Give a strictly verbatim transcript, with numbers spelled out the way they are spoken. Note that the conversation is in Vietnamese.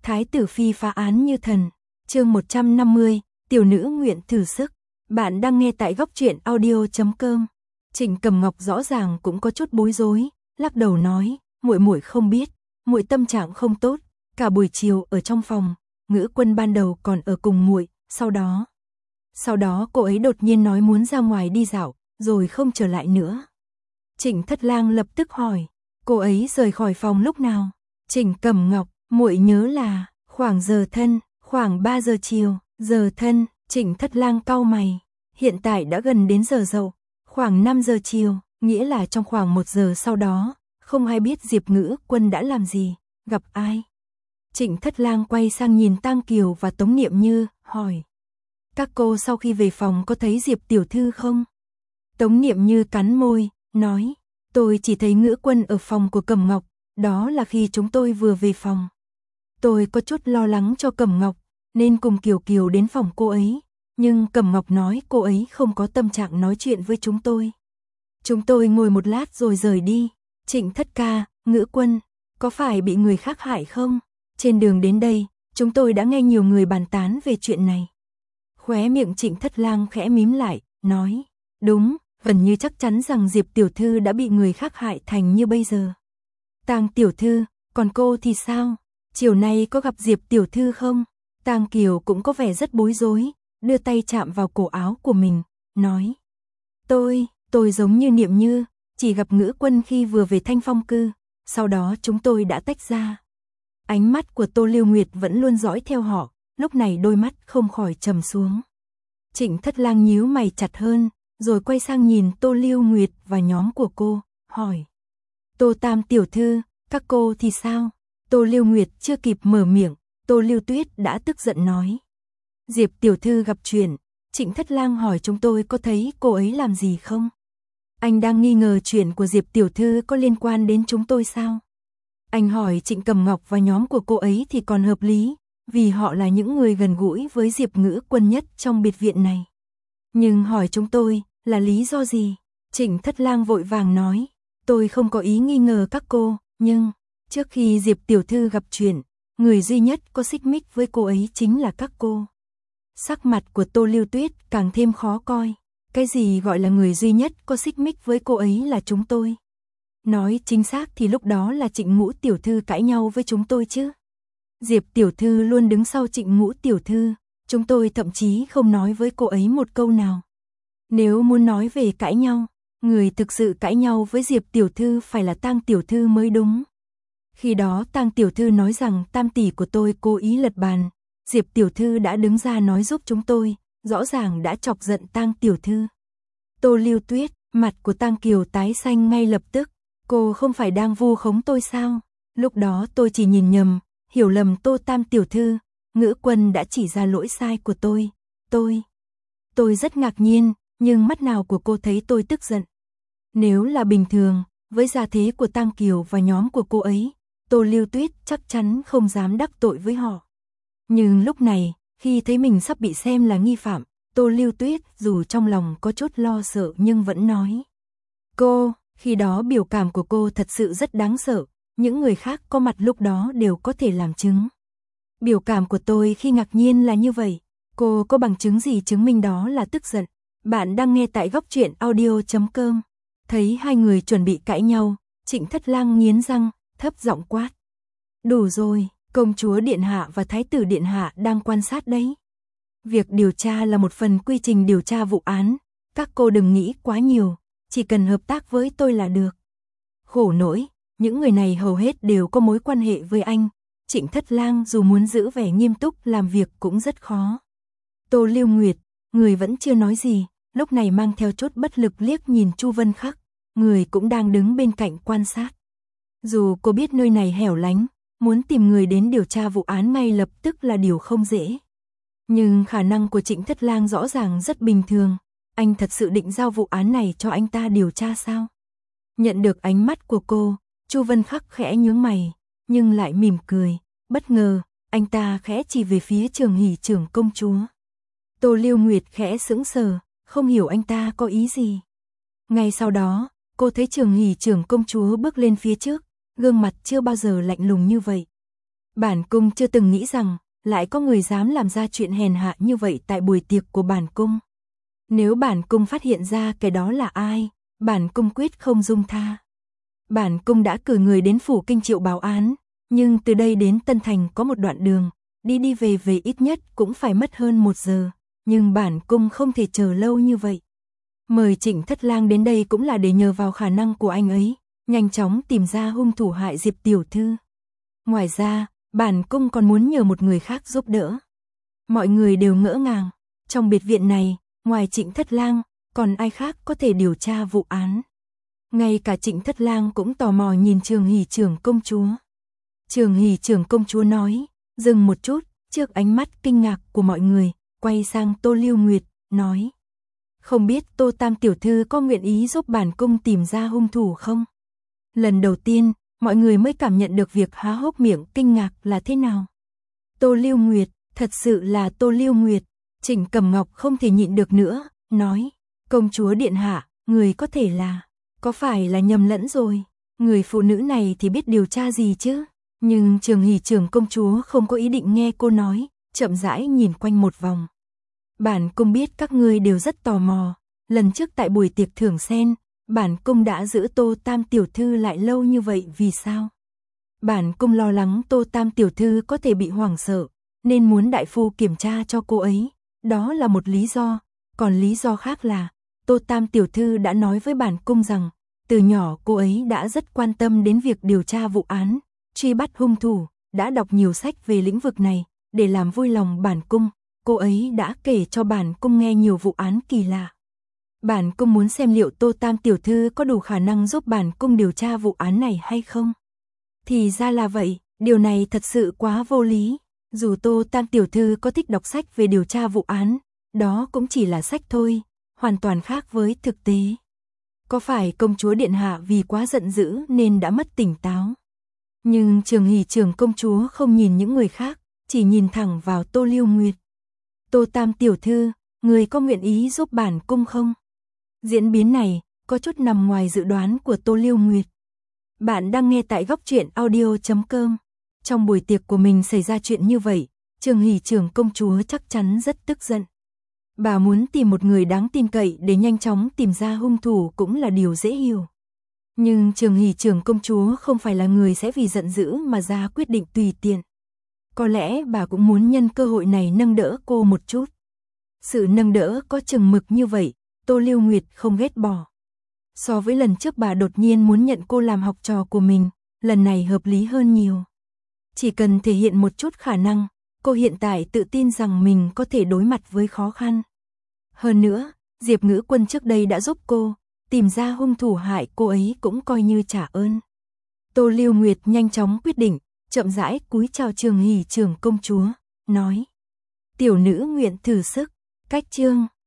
Thái tử phi phá án như thần. Chương một trăm năm mươi, tiểu nữ nguyện thử sức. Bạn đang nghe tại góc truyện audio chấm com. Trịnh Cầm Ngọc rõ ràng cũng có chút bối rối, lắc đầu nói, muội muội không biết, muội tâm trạng không tốt, cả buổi chiều ở trong phòng, Ngữ Quân ban đầu còn ở cùng muội, sau đó, sau đó cô ấy đột nhiên nói muốn ra ngoài đi dạo, rồi không trở lại nữa. Trịnh Thất Lang lập tức hỏi, cô ấy rời khỏi phòng lúc nào? Trịnh Cầm Ngọc, muội nhớ là khoảng giờ thân, khoảng ba giờ chiều. Giờ thân? Trịnh Thất Lang cau mày, hiện tại đã gần đến giờ dậu, khoảng năm giờ chiều, nghĩa là trong khoảng một giờ sau đó, không ai biết Diệp Ngữ Quân đã làm gì, gặp ai. Trịnh Thất Lang quay sang nhìn Tang Kiều và Tống Niệm Như, hỏi, các cô sau khi về phòng có thấy Diệp tiểu thư không? Tống Niệm Như cắn môi, nói, tôi chỉ thấy Ngữ Quân ở phòng của Cẩm Ngọc, đó là khi chúng tôi vừa về phòng. Tôi có chút lo lắng cho Cẩm Ngọc, nên cùng Kiều Kiều đến phòng cô ấy, nhưng Cẩm Ngọc nói cô ấy không có tâm trạng nói chuyện với chúng tôi. Chúng tôi ngồi một lát rồi rời đi. Trịnh Thất ca, Ngữ Quân, có phải bị người khác hại không? Trên đường đến đây, chúng tôi đã nghe nhiều người bàn tán về chuyện này. Khóe miệng Trịnh Thất Lang khẽ mím lại, nói, đúng, gần như chắc chắn rằng Diệp tiểu thư đã bị người khác hại thành như bây giờ. Tang tiểu thư, còn cô thì sao? Chiều nay có gặp Diệp tiểu thư không? Tang Kiều cũng có vẻ rất bối rối, đưa tay chạm vào cổ áo của mình, nói, tôi, tôi giống như Niệm Như, chỉ gặp Ngữ Quân khi vừa về Thanh Phong cư, sau đó chúng tôi đã tách ra. Ánh mắt của Tô Lưu Nguyệt vẫn luôn dõi theo họ, lúc này đôi mắt không khỏi trầm xuống. Trịnh Thất Lang nhíu mày chặt hơn, rồi quay sang nhìn Tô Lưu Nguyệt và nhóm của cô, hỏi, Tô Tam tiểu thư, các cô thì sao? Tô Lưu Nguyệt chưa kịp mở miệng, Tô Lưu Tuyết đã tức giận nói, Diệp tiểu thư gặp chuyện. Trịnh Thất Lang hỏi chúng tôi có thấy cô ấy làm gì không? Anh đang nghi ngờ chuyện của Diệp tiểu thư có liên quan đến chúng tôi sao? Anh hỏi Trịnh Cầm Ngọc và nhóm của cô ấy thì còn hợp lý, vì họ là những người gần gũi với Diệp Ngữ Quân nhất trong biệt viện này. Nhưng hỏi chúng tôi, là lý do gì? Trịnh Thất Lang vội vàng nói, tôi không có ý nghi ngờ các cô, nhưng trước khi Diệp tiểu thư gặp chuyện, người duy nhất có xích mích với cô ấy chính là các cô. Sắc mặt của Tô Lưu Tuyết càng thêm khó coi. Cái gì gọi là người duy nhất có xích mích với cô ấy là chúng tôi? Nói chính xác thì lúc đó là Trịnh Ngũ tiểu thư cãi nhau với chúng tôi chứ. Diệp tiểu thư luôn đứng sau Trịnh Ngũ tiểu thư, chúng tôi thậm chí không nói với cô ấy một câu nào. Nếu muốn nói về cãi nhau, người thực sự cãi nhau với Diệp tiểu thư phải là Tang tiểu thư mới đúng. Khi đó Tang tiểu thư nói rằng tam tỷ của tôi cố ý lật bàn, Diệp tiểu thư đã đứng ra nói giúp chúng tôi, rõ ràng đã chọc giận Tang tiểu thư. Tô Lưu Tuyết, mặt của Tang Kiều tái xanh ngay lập tức, cô không phải đang vu khống tôi sao? Lúc đó tôi chỉ nhìn nhầm, hiểu lầm Tô Tam tiểu thư, Ngữ Quân đã chỉ ra lỗi sai của tôi, tôi. Tôi rất ngạc nhiên, nhưng mắt nào của cô thấy tôi tức giận? Nếu là bình thường, với gia thế của Tang Kiều và nhóm của cô ấy, Tô Lưu Tuyết chắc chắn không dám đắc tội với họ. Nhưng lúc này, khi thấy mình sắp bị xem là nghi phạm, Tô Lưu Tuyết dù trong lòng có chút lo sợ nhưng vẫn nói. Cô, khi đó biểu cảm của cô thật sự rất đáng sợ, những người khác có mặt lúc đó đều có thể làm chứng. Biểu cảm của tôi khi ngạc nhiên là như vậy, cô có bằng chứng gì chứng minh đó là tức giận? Bạn đang nghe tại góc truyện audio chấm com. Thấy hai người chuẩn bị cãi nhau, Trịnh Thất Lang nghiến răng, thấp giọng quát. Đủ rồi, công chúa điện hạ và thái tử điện hạ đang quan sát đấy. Việc điều tra là một phần quy trình điều tra vụ án, các cô đừng nghĩ quá nhiều, chỉ cần hợp tác với tôi là được. Khổ nỗi, những người này hầu hết đều có mối quan hệ với anh, Trịnh Thất Lang dù muốn giữ vẻ nghiêm túc làm việc cũng rất khó. Tô Lưu Nguyệt, người vẫn chưa nói gì, lúc này mang theo chút bất lực liếc nhìn Chu Vân Khắc, người cũng đang đứng bên cạnh quan sát. Dù cô biết nơi này hẻo lánh, muốn tìm người đến điều tra vụ án ngay lập tức là điều không dễ. Nhưng khả năng của Trịnh Thất Lang rõ ràng rất bình thường, anh thật sự định giao vụ án này cho anh ta điều tra sao? Nhận được ánh mắt của cô, Chu Vân Khắc khẽ nhướng mày, nhưng lại mỉm cười, bất ngờ, anh ta khẽ chỉ về phía Trường Hỷ trưởng công chúa. Tô Lưu Nguyệt khẽ sững sờ, không hiểu anh ta có ý gì. Ngay sau đó, cô thấy Trường Hỷ trưởng công chúa bước lên phía trước, gương mặt chưa bao giờ lạnh lùng như vậy. Bản cung chưa từng nghĩ rằng, lại có người dám làm ra chuyện hèn hạ như vậy tại buổi tiệc của bản cung. Nếu bản cung phát hiện ra cái đó là ai, bản cung quyết không dung tha. Bản cung đã cử người đến phủ kinh triệu báo án, nhưng từ đây đến Tân Thành có một đoạn đường, đi đi về về ít nhất cũng phải mất hơn một giờ, nhưng bản cung không thể chờ lâu như vậy. Mời Trịnh Thất Lang đến đây cũng là để nhờ vào khả năng của anh ấy, nhanh chóng tìm ra hung thủ hại Diệp tiểu thư. Ngoài ra, bản cung còn muốn nhờ một người khác giúp đỡ. Mọi người đều ngỡ ngàng, trong biệt viện này, ngoài Trịnh Thất Lang, còn ai khác có thể điều tra vụ án. Ngay cả Trịnh Thất Lang cũng tò mò nhìn Trường Hỷ trưởng công chúa. Trường Hỷ trưởng công chúa nói, dừng một chút, trước ánh mắt kinh ngạc của mọi người, quay sang Tô Lưu Nguyệt, nói. Không biết Tô Tam tiểu thư có nguyện ý giúp bản cung tìm ra hung thủ không? Lần đầu tiên, mọi người mới cảm nhận được việc há hốc miệng kinh ngạc là thế nào. Tô Lưu Nguyệt, thật sự là Tô Lưu Nguyệt. Trịnh Cầm Ngọc không thể nhịn được nữa, nói. Công chúa điện hạ, người có thể là, có phải là nhầm lẫn rồi? Người phụ nữ này thì biết điều tra gì chứ? Nhưng Trường Hỷ trưởng công chúa không có ý định nghe cô nói, chậm rãi nhìn quanh một vòng. Bản cung biết các ngươi đều rất tò mò, lần trước tại buổi tiệc thưởng sen, bản cung đã giữ Tô Tam tiểu thư lại lâu như vậy vì sao? Bản cung lo lắng Tô Tam tiểu thư có thể bị hoảng sợ, nên muốn đại phu kiểm tra cho cô ấy, đó là một lý do, còn lý do khác là, Tô Tam tiểu thư đã nói với bản cung rằng, từ nhỏ cô ấy đã rất quan tâm đến việc điều tra vụ án, truy bắt hung thủ, đã đọc nhiều sách về lĩnh vực này, để làm vui lòng bản cung, cô ấy đã kể cho bản cung nghe nhiều vụ án kỳ lạ. Bản cung muốn xem liệu Tô Tam tiểu thư có đủ khả năng giúp bản cung điều tra vụ án này hay không. Thì ra là vậy, điều này thật sự quá vô lý. Dù Tô Tam tiểu thư có thích đọc sách về điều tra vụ án, đó cũng chỉ là sách thôi, hoàn toàn khác với thực tế. Có phải công chúa điện hạ vì quá giận dữ nên đã mất tỉnh táo? Nhưng Trường Hỷ trưởng công chúa không nhìn những người khác, chỉ nhìn thẳng vào Tô Lưu Nguyệt. Tô Tam tiểu thư, người có nguyện ý giúp bản cung không? Diễn biến này có chút nằm ngoài dự đoán của Tô Lưu Nguyệt. Bạn đang nghe tại góc truyện audio chấm com. Trong buổi tiệc của mình xảy ra chuyện như vậy, Trường Hỷ trưởng công chúa chắc chắn rất tức giận. Bà muốn tìm một người đáng tin cậy để nhanh chóng tìm ra hung thủ cũng là điều dễ hiểu. Nhưng Trường Hỷ trưởng công chúa không phải là người sẽ vì giận dữ mà ra quyết định tùy tiện. Có lẽ bà cũng muốn nhân cơ hội này nâng đỡ cô một chút. Sự nâng đỡ có chừng mực như vậy, Tô Lưu Nguyệt không ghét bỏ. So với lần trước bà đột nhiên muốn nhận cô làm học trò của mình, lần này hợp lý hơn nhiều. Chỉ cần thể hiện một chút khả năng, cô hiện tại tự tin rằng mình có thể đối mặt với khó khăn. Hơn nữa, Diệp Ngữ Quân trước đây đã giúp cô, tìm ra hung thủ hại cô ấy cũng coi như trả ơn. Tô Lưu Nguyệt nhanh chóng quyết định, chậm rãi cúi chào Trường Hỷ trưởng công chúa, nói. Tiểu nữ nguyện thử sức, cách chương.